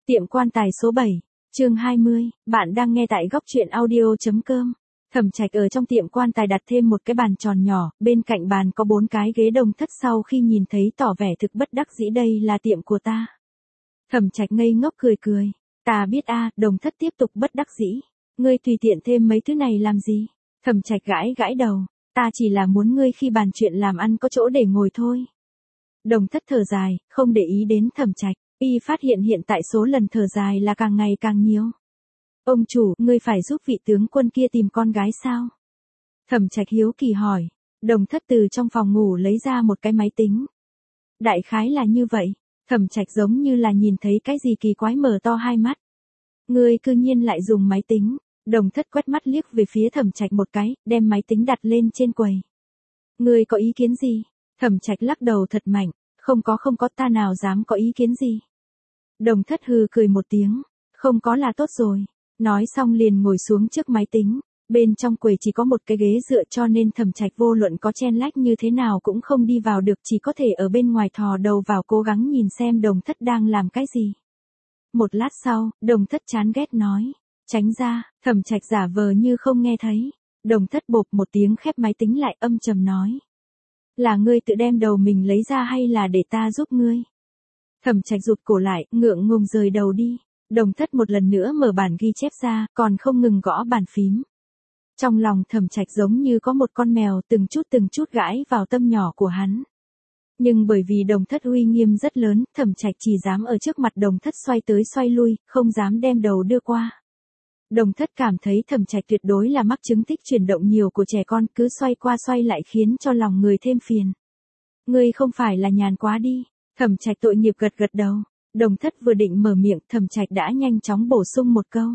Tiệm quan tài số 7, chương 20, bạn đang nghe tại góc truyện audio.com. Thẩm Trạch ở trong tiệm quan tài đặt thêm một cái bàn tròn nhỏ, bên cạnh bàn có 4 cái ghế Đồng Thất sau khi nhìn thấy tỏ vẻ thực bất đắc dĩ đây là tiệm của ta. Thẩm Trạch ngây ngốc cười cười, ta biết a, Đồng Thất tiếp tục bất đắc dĩ, ngươi tùy tiện thêm mấy thứ này làm gì? Thẩm Trạch gãi gãi đầu, ta chỉ là muốn ngươi khi bàn chuyện làm ăn có chỗ để ngồi thôi. Đồng Thất thở dài, không để ý đến Thẩm Trạch. Y phát hiện hiện tại số lần thở dài là càng ngày càng nhiều. Ông chủ, ngươi phải giúp vị tướng quân kia tìm con gái sao? Thẩm Trạch hiếu kỳ hỏi. Đồng Thất từ trong phòng ngủ lấy ra một cái máy tính. Đại khái là như vậy. Thẩm Trạch giống như là nhìn thấy cái gì kỳ quái mở to hai mắt. Ngươi cư nhiên lại dùng máy tính. Đồng Thất quét mắt liếc về phía Thẩm Trạch một cái, đem máy tính đặt lên trên quầy. Ngươi có ý kiến gì? Thẩm Trạch lắc đầu thật mạnh. Không có, ta nào dám có ý kiến gì. Đồng Thất hừ cười một tiếng, không có là tốt rồi. Nói xong liền ngồi xuống trước máy tính, bên trong quầy chỉ có một cái ghế dựa cho nên Thẩm Trạch vô luận có chen lách như thế nào cũng không đi vào được, chỉ có thể ở bên ngoài thò đầu vào cố gắng nhìn xem Đồng Thất đang làm cái gì. Một lát sau, Đồng Thất chán ghét nói, tránh ra. Thẩm Trạch giả vờ như không nghe thấy. Đồng Thất bộp một tiếng khép máy tính lại âm trầm nói. Là ngươi tự đem đầu mình lấy ra hay là để ta giúp ngươi? Thẩm Trạch rụt cổ lại, ngượng ngùng rời đầu đi. Đồng Thất một lần nữa mở bản ghi chép ra, còn không ngừng gõ bàn phím. Trong lòng Thẩm Trạch giống như có một con mèo từng chút gãi vào tâm nhỏ của hắn. Nhưng bởi vì Đồng Thất uy nghiêm rất lớn, Thẩm Trạch chỉ dám ở trước mặt Đồng Thất xoay tới xoay lui, không dám đem đầu đưa qua. Đồng Thất cảm thấy Thẩm Trạch tuyệt đối là mắc chứng thích chuyển động nhiều của trẻ con, cứ xoay qua xoay lại khiến cho lòng người thêm phiền. Ngươi không phải là nhàn quá đi. Thẩm Trạch tội nghiệp gật gật đầu. Đồng Thất vừa định mở miệng, Thẩm Trạch đã nhanh chóng bổ sung một câu.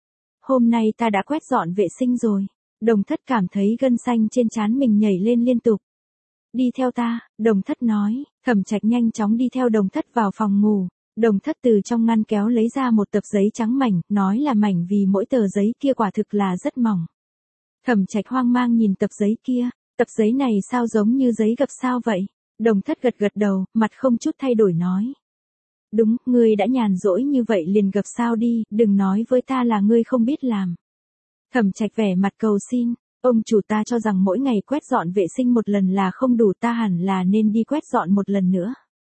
Hôm nay ta đã quét dọn vệ sinh rồi. Đồng Thất cảm thấy gân xanh trên trán mình nhảy lên liên tục. Đi theo ta, Đồng Thất nói. Thẩm Trạch nhanh chóng đi theo Đồng Thất vào phòng ngủ. Đồng Thất từ trong ngăn kéo lấy ra một tập giấy trắng mảnh, nói là mảnh vì mỗi tờ giấy kia quả thực là rất mỏng. Thẩm Trạch hoang mang nhìn tập giấy kia, tập giấy này sao giống như giấy gập sao vậy? Đồng Thất gật gật đầu, mặt không chút thay đổi nói. Đúng, ngươi đã nhàn rỗi như vậy liền gập sao đi, đừng nói với ta là ngươi không biết làm. Thẩm Trạch vẻ mặt cầu xin, ông chủ ta cho rằng mỗi ngày quét dọn vệ sinh một lần là không đủ, ta hẳn là nên đi quét dọn một lần nữa.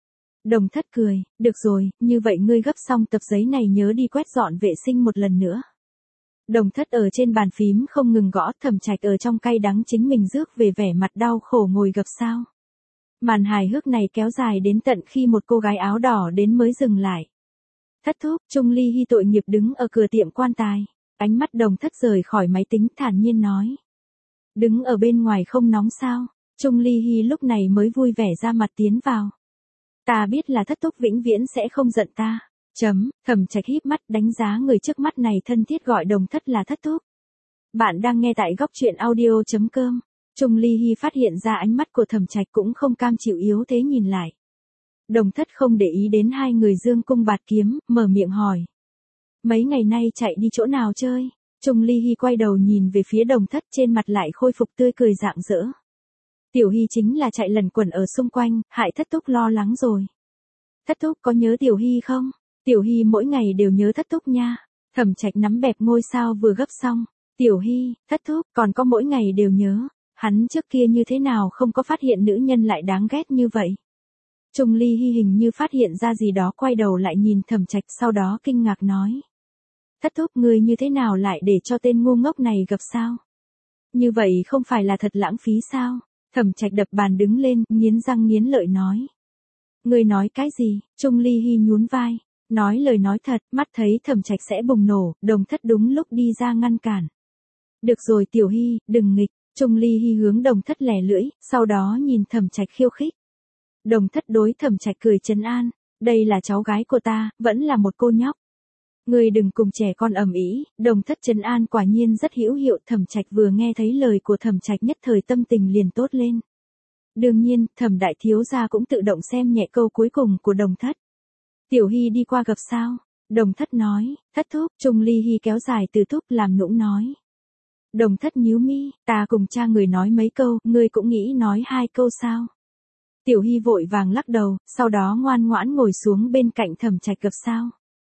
Đồng Thất cười, được rồi, như vậy ngươi gấp xong tập giấy này nhớ đi quét dọn vệ sinh một lần nữa. Đồng Thất ở trên bàn phím không ngừng gõ, Thẩm Trạch ở trong cay đắng chính mình rước về vẻ mặt đau khổ ngồi gập sao. Màn hài hước này kéo dài đến tận khi một cô gái áo đỏ đến mới dừng lại. Thất thúc, Trung Ly Hy tội nghiệp đứng ở cửa tiệm quan tài. Ánh mắt Đồng Thất rời khỏi máy tính thản nhiên nói. Đứng ở bên ngoài không nóng sao? Trung Ly Hy lúc này mới vui vẻ ra mặt tiến vào. Ta biết là thất thúc vĩnh viễn sẽ không giận ta. Thẩm Trạch híp mắt đánh giá người trước mắt này thân thiết gọi Đồng Thất là thất thúc. Bạn đang nghe tại góc truyện audio.com. Trung Ly Hy phát hiện ra ánh mắt của Thẩm Trạch cũng không cam chịu yếu thế nhìn lại. Đồng Thất không để ý đến hai người dương cung bạt kiếm, mở miệng hỏi. Mấy ngày nay chạy đi chỗ nào chơi? Trung Ly Hy quay đầu nhìn về phía Đồng Thất, trên mặt lại khôi phục tươi cười rạng rỡ. Tiểu Hy chính là chạy lẩn quẩn ở xung quanh, hại thất thúc lo lắng rồi. Thất thúc có nhớ Tiểu Hy không? Tiểu Hy mỗi ngày đều nhớ thất thúc nha. Thẩm Trạch nắm bẹp ngôi sao vừa gấp xong. Tiểu Hy, thất thúc còn có mỗi ngày đều nhớ. Hắn trước kia như thế nào không có phát hiện nữ nhân lại đáng ghét như vậy. Trung Ly Hy hình như phát hiện ra gì đó, quay đầu lại nhìn Thẩm Trạch, sau đó kinh ngạc nói. Thất thúc ngươi như thế nào lại để cho tên ngu ngốc này gặp sao? Như vậy không phải là thật lãng phí sao? Thẩm Trạch đập bàn đứng lên, nghiến răng nghiến lợi nói. Ngươi nói cái gì? Trung Ly Hy nhún vai, nói lời nói thật, mắt thấy Thẩm Trạch sẽ bùng nổ, Đồng Thất đúng lúc đi ra ngăn cản. Được rồi Tiểu Hy, đừng nghịch. Trung Ly Hy hướng Đồng Thất lẻ lưỡi, sau đó nhìn Thẩm Trạch khiêu khích. Đồng Thất đối Thẩm Trạch cười trấn an, đây là cháu gái của ta, vẫn là một cô nhóc. Ngươi đừng cùng trẻ con ầm ĩ. Đồng Thất trấn an quả nhiên rất hữu hiệu. Thẩm Trạch vừa nghe thấy lời của Thẩm Trạch nhất thời tâm tình liền tốt lên. Đương nhiên, Thẩm đại thiếu gia cũng tự động xem nhẹ câu cuối cùng của Đồng Thất. Tiểu Hy đi qua gặp sao? Đồng Thất nói, thất thúc. Trung Ly Hy kéo dài từ thúc làm nũng nói. Đồng Thất nhíu mi, ta cùng cha người nói mấy câu, ngươi cũng nghĩ nói 2 câu sao? Tiểu Hy vội vàng lắc đầu, sau đó ngoan ngoãn ngồi xuống bên cạnh Thẩm Trạch gập sao.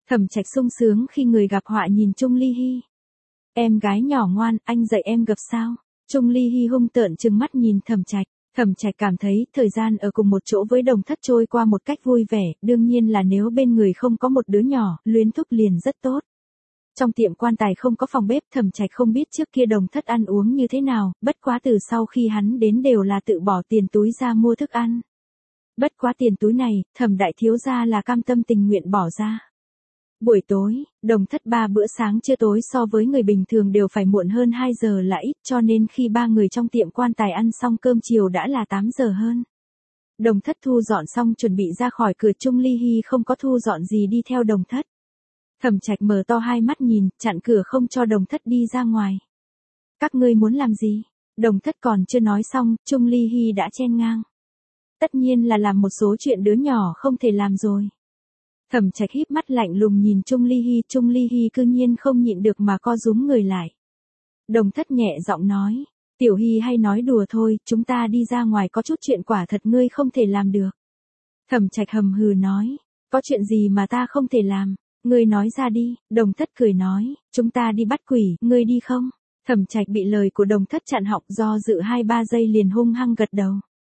Thẩm Trạch sung sướng khi người gặp họa nhìn Trung Ly Hi. Em gái nhỏ ngoan, anh dạy em gập sao? Trung Ly Hi hung tợn trừng mắt nhìn Thẩm Trạch. Thẩm Trạch cảm thấy thời gian ở cùng một chỗ với Đồng Thất trôi qua một cách vui vẻ, đương nhiên là nếu bên người không có một đứa nhỏ, luyến thúc liền rất tốt. Trong tiệm quan tài không có phòng bếp, Thẩm Trạch không biết trước kia Đồng Thất ăn uống như thế nào, bất quá từ sau khi hắn đến đều là tự bỏ tiền túi ra mua thức ăn. Bất quá tiền túi này, Thẩm đại thiếu gia là cam tâm tình nguyện bỏ ra. Buổi tối, Đồng Thất 3 bữa sáng trưa tối so với người bình thường đều phải muộn hơn 2 giờ là ít, cho nên khi 3 người trong tiệm quan tài ăn xong cơm chiều đã là 8 giờ hơn. Đồng Thất thu dọn xong chuẩn bị ra khỏi cửa, Trung Ly Hi không có thu dọn gì đi theo Đồng Thất. Thẩm Trạch mở to hai mắt nhìn, chặn cửa không cho Đồng Thất đi ra ngoài. Các ngươi muốn làm gì? Đồng Thất còn chưa nói xong, Trung Ly Hi đã chen ngang. Tất nhiên là làm một số chuyện đứa nhỏ không thể làm rồi. Thẩm Trạch híp mắt lạnh lùng nhìn Trung Ly Hi cư nhiên không nhịn được mà co rúm người lại. Đồng Thất nhẹ giọng nói, Tiểu Hi hay nói đùa thôi, chúng ta đi ra ngoài có chút chuyện quả thật ngươi không thể làm được. Thẩm Trạch hầm hừ nói, có chuyện gì mà ta không thể làm, ngươi nói ra đi. Đồng Thất cười nói, chúng ta đi bắt quỷ, ngươi đi không? Thẩm Trạch bị lời của Đồng Thất chặn họng, do dự 2-3 giây liền hung hăng gật đầu.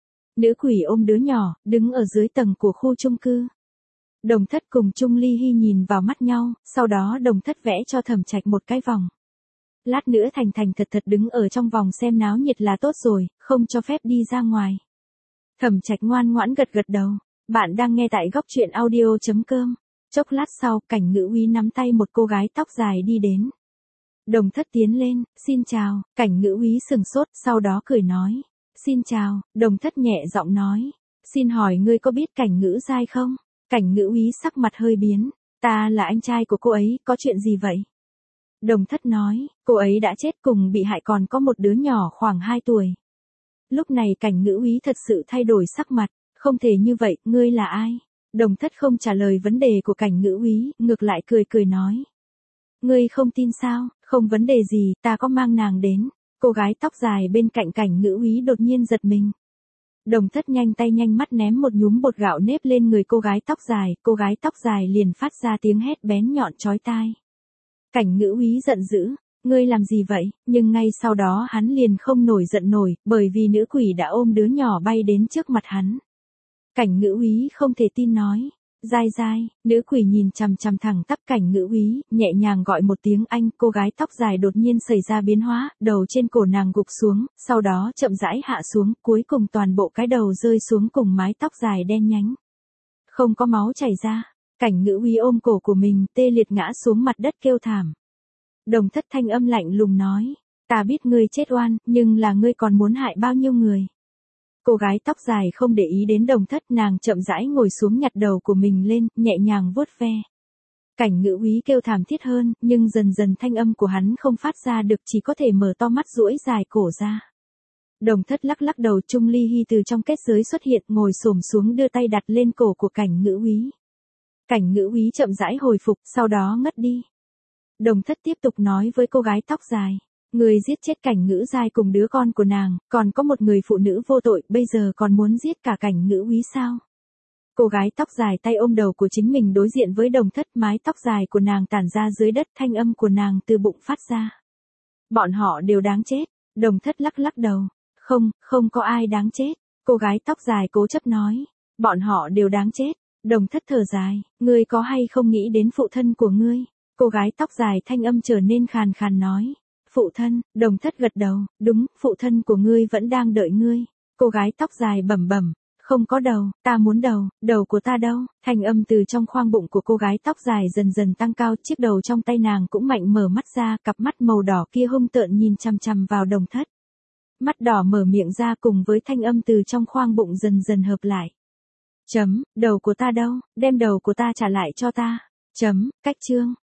Nữ quỷ ôm đứa nhỏ, đứng ở dưới tầng của khu chung cư. Đồng Thất cùng Trung Ly Hi nhìn vào mắt nhau, sau đó Đồng Thất vẽ cho Thẩm Trạch một cái vòng. Lát nữa thành thành thật thật đứng ở trong vòng xem náo nhiệt là tốt rồi, không cho phép đi ra ngoài. Thẩm Trạch ngoan ngoãn gật gật đầu. Bạn đang nghe tại góc truyện audio.com. Chốc lát sau, Cảnh Ngữ Úy nắm tay một cô gái tóc dài đi đến. Đồng Thất tiến lên, xin chào. Cảnh Ngữ Úy sừng sốt, sau đó cười nói, xin chào. Đồng Thất nhẹ giọng nói, xin hỏi ngươi có biết Cảnh Ngữ Giai không? Cảnh Ngữ Úy sắc mặt hơi biến, ta là anh trai của cô ấy, có chuyện gì vậy? Đồng Thất nói, cô ấy đã chết, cùng bị hại còn có một đứa nhỏ khoảng 2 tuổi. Lúc này Cảnh Ngữ Úy thật sự thay đổi sắc mặt, không thể như vậy, ngươi là ai? Đồng Thất không trả lời vấn đề của Cảnh Ngữ Úy, ngược lại cười cười nói. Ngươi không tin sao, không vấn đề gì, ta có mang nàng đến. Cô gái tóc dài bên cạnh Cảnh Ngữ Úy đột nhiên giật mình. Đồng Thất nhanh tay nhanh mắt ném một nhúm bột gạo nếp lên người cô gái tóc dài liền phát ra tiếng hét bén nhọn chói tai. Cảnh Ngữ Úy giận dữ, ngươi làm gì vậy? Nhưng ngay sau đó hắn liền không nổi giận nổi, bởi vì nữ quỷ đã ôm đứa nhỏ bay đến trước mặt hắn. Cảnh Ngữ Úy không thể tin nói, Giai Giai. Nữ quỷ nhìn chằm chằm thẳng tắp Cảnh Ngữ Úy, nhẹ nhàng gọi một tiếng anh. Cô gái tóc dài đột nhiên xảy ra biến hóa, đầu trên cổ nàng gục xuống, sau đó chậm rãi hạ xuống, cuối cùng toàn bộ cái đầu rơi xuống cùng mái tóc dài đen nhánh. Không có máu chảy ra, Cảnh Ngữ Úy ôm cổ của mình, tê liệt ngã xuống mặt đất kêu thảm. Đồng Thất thanh âm lạnh lùng nói, ta biết ngươi chết oan, nhưng là ngươi còn muốn hại bao nhiêu người? Cô gái tóc dài không để ý đến Đồng Thất, nàng chậm rãi ngồi xuống nhặt đầu của mình lên, nhẹ nhàng vuốt ve. Cảnh Ngữ Úy kêu thảm thiết hơn, nhưng dần dần thanh âm của hắn không phát ra được, chỉ có thể mở to mắt duỗi dài cổ ra. Đồng Thất lắc lắc đầu, Trung Ly Hi từ trong kết giới xuất hiện, ngồi xổm xuống đưa tay đặt lên cổ của Cảnh Ngữ Úy. Cảnh Ngữ Úy chậm rãi hồi phục, sau đó ngất đi. Đồng Thất tiếp tục nói với cô gái tóc dài. Người giết chết Cảnh Ngữ Giai cùng đứa con của nàng, còn có một người phụ nữ vô tội, bây giờ còn muốn giết cả Cảnh Ngữ Úy sao? Cô gái tóc dài tay ôm đầu của chính mình đối diện với Đồng Thất, mái tóc dài của nàng tản ra dưới đất, thanh âm của nàng từ bụng phát ra. Bọn họ đều đáng chết. Đồng Thất lắc lắc đầu. Không có ai đáng chết. Cô gái tóc dài cố chấp nói. Bọn họ đều đáng chết. Đồng Thất thở dài, ngươi có hay không nghĩ đến phụ thân của ngươi? Cô gái tóc dài thanh âm trở nên khàn khàn nói. Phụ thân. Đồng Thất gật đầu, đúng, phụ thân của ngươi vẫn đang đợi ngươi. Cô gái tóc dài bẩm bẩm, không có đầu, ta muốn đầu của ta đâu? Thanh âm từ trong khoang bụng của cô gái tóc dài dần dần tăng cao, chiếc đầu trong tay nàng cũng mạnh mở mắt ra, cặp mắt màu đỏ kia hung tợn nhìn chằm chằm vào Đồng Thất. Mắt đỏ mở miệng ra cùng với thanh âm từ trong khoang bụng dần dần hợp lại. Đầu của ta đâu, đem đầu của ta trả lại cho ta. Cách chương.